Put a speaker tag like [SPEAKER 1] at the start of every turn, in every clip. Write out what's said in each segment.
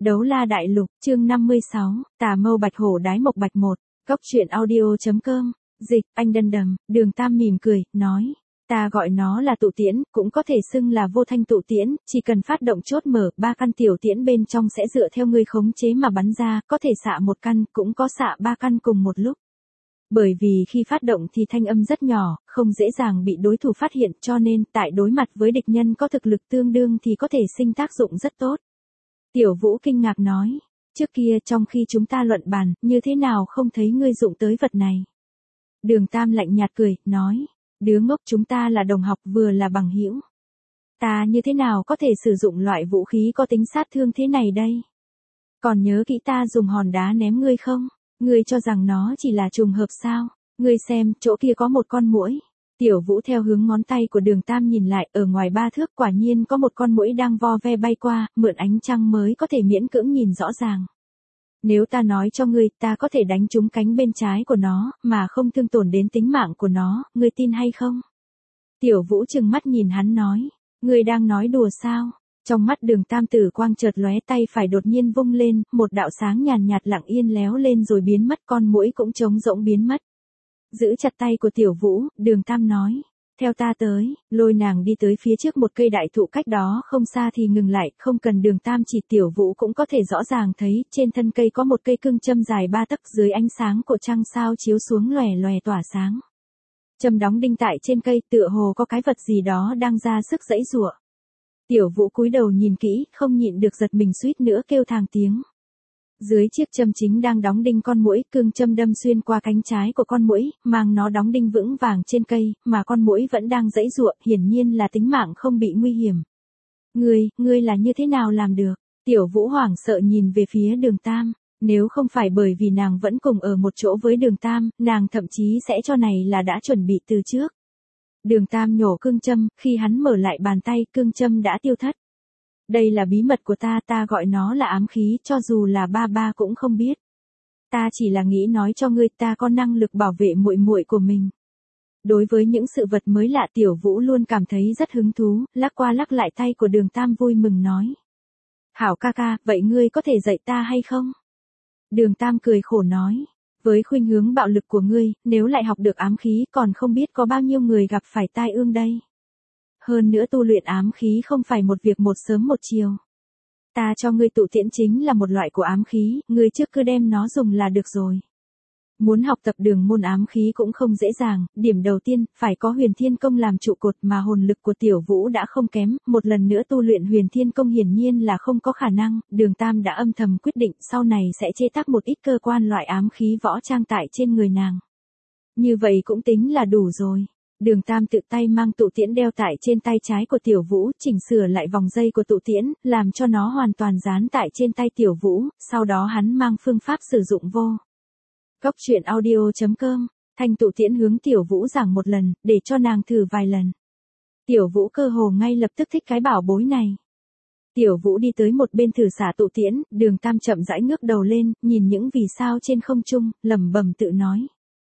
[SPEAKER 1] Đấu la đại lục, chương 56, Tà Mâu Bạch Hổ Đái Mộc Bạch 1, Cốc truyện audio.com, dịch, anh Đân Đầm, Đường Tam mỉm cười, nói. Ta gọi nó là tụ tiễn, cũng có thể xưng là vô thanh tụ tiễn, chỉ cần phát động chốt mở, 3 căn tiểu tiễn bên trong sẽ dựa theo ngươi khống chế mà bắn ra, có thể xạ 1 căn, cũng có xạ 3 căn cùng một lúc. Bởi vì khi phát động thì thanh âm rất nhỏ, không dễ dàng bị đối thủ phát hiện, cho nên tại đối mặt với địch nhân có thực lực tương đương thì có thể sinh tác dụng rất tốt. Tiểu Vũ kinh ngạc nói, trước kia trong khi chúng ta luận bàn, như thế nào không thấy ngươi dụng tới vật này. Đường Tam lạnh nhạt cười, nói, đứa ngốc, chúng ta là đồng học vừa là bằng hữu. Ta như thế nào có thể sử dụng loại vũ khí có tính sát thương thế này đây? Còn nhớ kỹ ta dùng hòn đá ném ngươi không? Ngươi cho rằng nó chỉ là trùng hợp sao? Ngươi xem, chỗ kia có một con muỗi. Tiểu Vũ theo hướng ngón tay của Đường Tam nhìn lại, ở ngoài 3 thước quả nhiên có một con muỗi đang vo ve bay qua, mượn ánh trăng mới có thể miễn cưỡng nhìn rõ ràng. Nếu ta nói cho ngươi, ta có thể đánh trúng cánh bên trái của nó, mà không thương tổn đến tính mạng của nó, ngươi tin hay không? Tiểu Vũ trừng mắt nhìn hắn nói, ngươi đang nói đùa sao? Trong mắt Đường Tam tử quang chợt lóe, tay phải đột nhiên vung lên, một đạo sáng nhàn nhạt lặng yên léo lên rồi biến mất, con muỗi cũng trống rỗng biến mất. Giữ chặt tay của Tiểu Vũ, Đường Tam nói, theo ta tới, lôi nàng đi tới phía trước một cây đại thụ cách đó không xa thì ngừng lại, không cần Đường Tam chỉ, Tiểu Vũ cũng có thể rõ ràng thấy, trên thân cây có một cây cương châm dài 3 tấc, dưới ánh sáng của trăng sao chiếu xuống lòe lòe tỏa sáng. Châm đóng đinh tại trên cây, tựa hồ có cái vật gì đó đang ra sức giãy giụa. Tiểu Vũ cúi đầu nhìn kỹ, không nhịn được giật mình suýt nữa kêu thàng tiếng. Dưới chiếc châm chính đang đóng đinh con muỗi, cương châm đâm xuyên qua cánh trái của con muỗi, mang nó đóng đinh vững vàng trên cây, mà con muỗi vẫn đang giãy giụa, hiển nhiên là tính mạng không bị nguy hiểm. Ngươi là như thế nào làm được? Tiểu Vũ hoảng sợ nhìn về phía Đường Tam, nếu không phải bởi vì nàng vẫn cùng ở một chỗ với Đường Tam, nàng thậm chí sẽ cho này là đã chuẩn bị từ trước. Đường Tam nhổ cương châm, khi hắn mở lại bàn tay, cương châm đã tiêu thất. Đây là bí mật của ta gọi nó là ám khí, cho dù là ba cũng không biết. Ta chỉ là nghĩ nói cho ngươi, ta có năng lực bảo vệ muội muội của mình. Đối với những sự vật mới lạ, Tiểu Vũ luôn cảm thấy rất hứng thú, lắc qua lắc lại tay của Đường Tam vui mừng nói. Hảo ca ca, vậy ngươi có thể dạy ta hay không? Đường Tam cười khổ nói. Với khuynh hướng bạo lực của ngươi, nếu lại học được ám khí còn không biết có bao nhiêu người gặp phải tai ương đây. Hơn nữa tu luyện ám khí không phải một việc một sớm một chiều. Ta cho ngươi tụ tiễn chính là một loại của ám khí, ngươi trước cứ đem nó dùng là được rồi. Muốn học tập đường môn ám khí cũng không dễ dàng, điểm đầu tiên, phải có huyền thiên công làm trụ cột mà hồn lực của Tiểu Vũ đã không kém, một lần nữa tu luyện huyền thiên công hiển nhiên là không có khả năng, Đường Tam đã âm thầm quyết định sau này sẽ chế tác một ít cơ quan loại ám khí võ trang tại trên người nàng. Như vậy cũng tính là đủ rồi. Đường Tam tự tay mang tụ tiễn đeo tại trên tay trái của Tiểu Vũ, chỉnh sửa lại vòng dây của tụ tiễn, làm cho nó hoàn toàn dán tại trên tay Tiểu Vũ, sau đó hắn mang phương pháp sử dụng vô. Cốc truyện audio.com, thanh tụ tiễn hướng Tiểu Vũ giảng một lần, để cho nàng thử vài lần. Tiểu Vũ cơ hồ ngay lập tức thích cái bảo bối này. Tiểu Vũ đi tới một bên thử xả tụ tiễn, Đường Tam chậm rãi ngước đầu lên, nhìn những vì sao trên không trung, lẩm bẩm tự nói.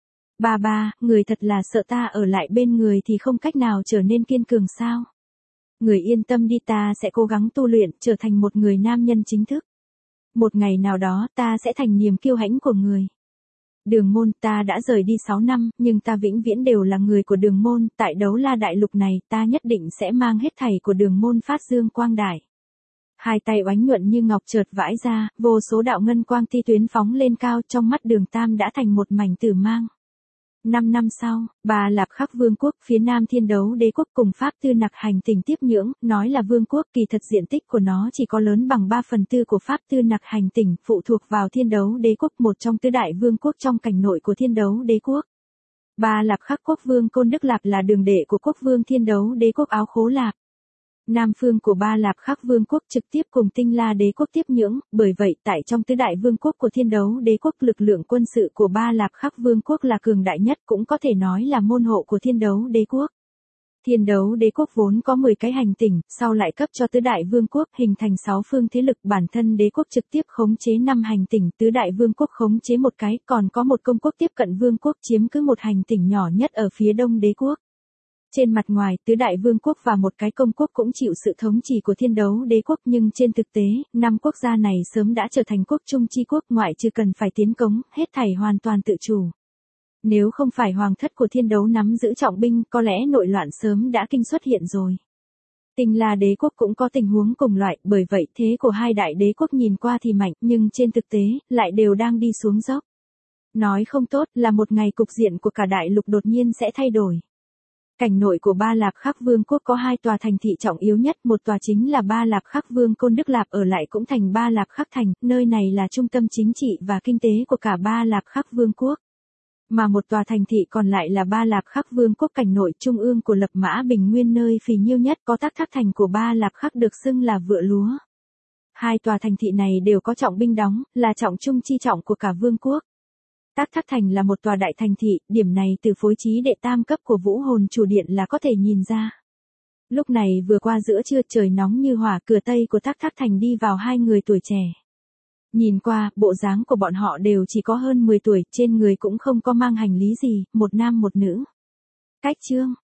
[SPEAKER 1] Ba, người thật là sợ ta ở lại bên người thì không cách nào trở nên kiên cường sao? Người yên tâm đi, ta sẽ cố gắng tu luyện, trở thành một người nam nhân chính thức. Một ngày nào đó ta sẽ thành niềm kiêu hãnh của người. Đường môn, ta đã rời đi 6 năm, nhưng ta vĩnh viễn đều là người của Đường môn, tại Đấu La đại lục này, ta nhất định sẽ mang hết thảy của Đường môn phát dương quang đại. Hai tay oánh nhuận như ngọc chợt vãi ra, vô số đạo ngân quang ti tuyến phóng lên cao, trong mắt Đường Tam đã thành một mảnh tử mang. 5 năm sau, Ba Lạp Khắc Vương quốc, phía Nam Thiên Đấu Đế quốc cùng Pháp Tư Nặc Hành Tỉnh tiếp nhưỡng, nói là vương quốc, kỳ thật diện tích của nó chỉ có lớn bằng 3/4 của Pháp Tư Nặc Hành Tỉnh, phụ thuộc vào Thiên Đấu Đế quốc, một trong tứ đại vương quốc trong cảnh nội của Thiên Đấu Đế quốc. Ba Lạp Khắc quốc vương Côn Đức Lạp là đường đệ của quốc vương Thiên Đấu Đế quốc Áo Khố Lạp. Nam phương của Ba Lạp Khắc Vương quốc trực tiếp cùng Tinh La Đế quốc tiếp nhưỡng, bởi vậy tại trong tứ đại vương quốc của Thiên Đấu Đế quốc, lực lượng quân sự của Ba Lạp Khắc Vương quốc là cường đại nhất, cũng có thể nói là môn hộ của Thiên Đấu Đế quốc. Thiên Đấu Đế quốc vốn có 10 cái hành tỉnh, sau lại cấp cho tứ đại vương quốc, hình thành 6 phương thế lực, bản thân đế quốc trực tiếp khống chế 5 hành tỉnh, tứ đại vương quốc khống chế một cái, còn có một công quốc tiếp cận vương quốc chiếm cứ một hành tỉnh nhỏ nhất ở phía đông đế quốc. Trên mặt ngoài, tứ đại vương quốc và một cái công quốc cũng chịu sự thống trị của Thiên Đấu Đế quốc, nhưng trên thực tế, năm quốc gia này sớm đã trở thành quốc trung chi quốc, ngoại trừ cần phải tiến cống, hết thảy hoàn toàn tự chủ. Nếu không phải hoàng thất của Thiên Đấu nắm giữ trọng binh, có lẽ nội loạn sớm đã kinh xuất hiện rồi. Tinh La đế quốc cũng có tình huống cùng loại, bởi vậy thế của hai đại đế quốc nhìn qua thì mạnh, nhưng trên thực tế, lại đều đang đi xuống dốc. Nói không tốt là một ngày cục diện của cả đại lục đột nhiên sẽ thay đổi. Cảnh nội của Ba Lạp Khắc Vương quốc có hai tòa thành thị trọng yếu nhất, một tòa chính là Ba Lạp Khắc Vương Côn Đức Lạp, ở lại cũng thành Ba Lạp Khắc Thành, nơi này là trung tâm chính trị và kinh tế của cả Ba Lạp Khắc Vương quốc. Mà một tòa thành thị còn lại là Ba Lạp Khắc Vương quốc cảnh nội trung ương của Lập Mã Bình Nguyên, nơi phì nhiêu nhất, có Tắc Thác Thành của Ba Lạp Khắc được xưng là vựa lúa. Hai tòa thành thị này đều có trọng binh đóng, là trọng trung chi trọng của cả vương quốc. Tắc Thác Thành là một tòa đại thành thị, điểm này từ phối trí đệ tam cấp của Vũ Hồn Chủ Điện là có thể nhìn ra. Lúc này vừa qua giữa trưa, trời nóng như hỏa, cửa tây của Tắc Thác Thành đi vào hai người tuổi trẻ. Nhìn qua, bộ dáng của bọn họ đều chỉ có hơn 10 tuổi, trên người cũng không có mang hành lý gì, một nam một nữ. Cách chương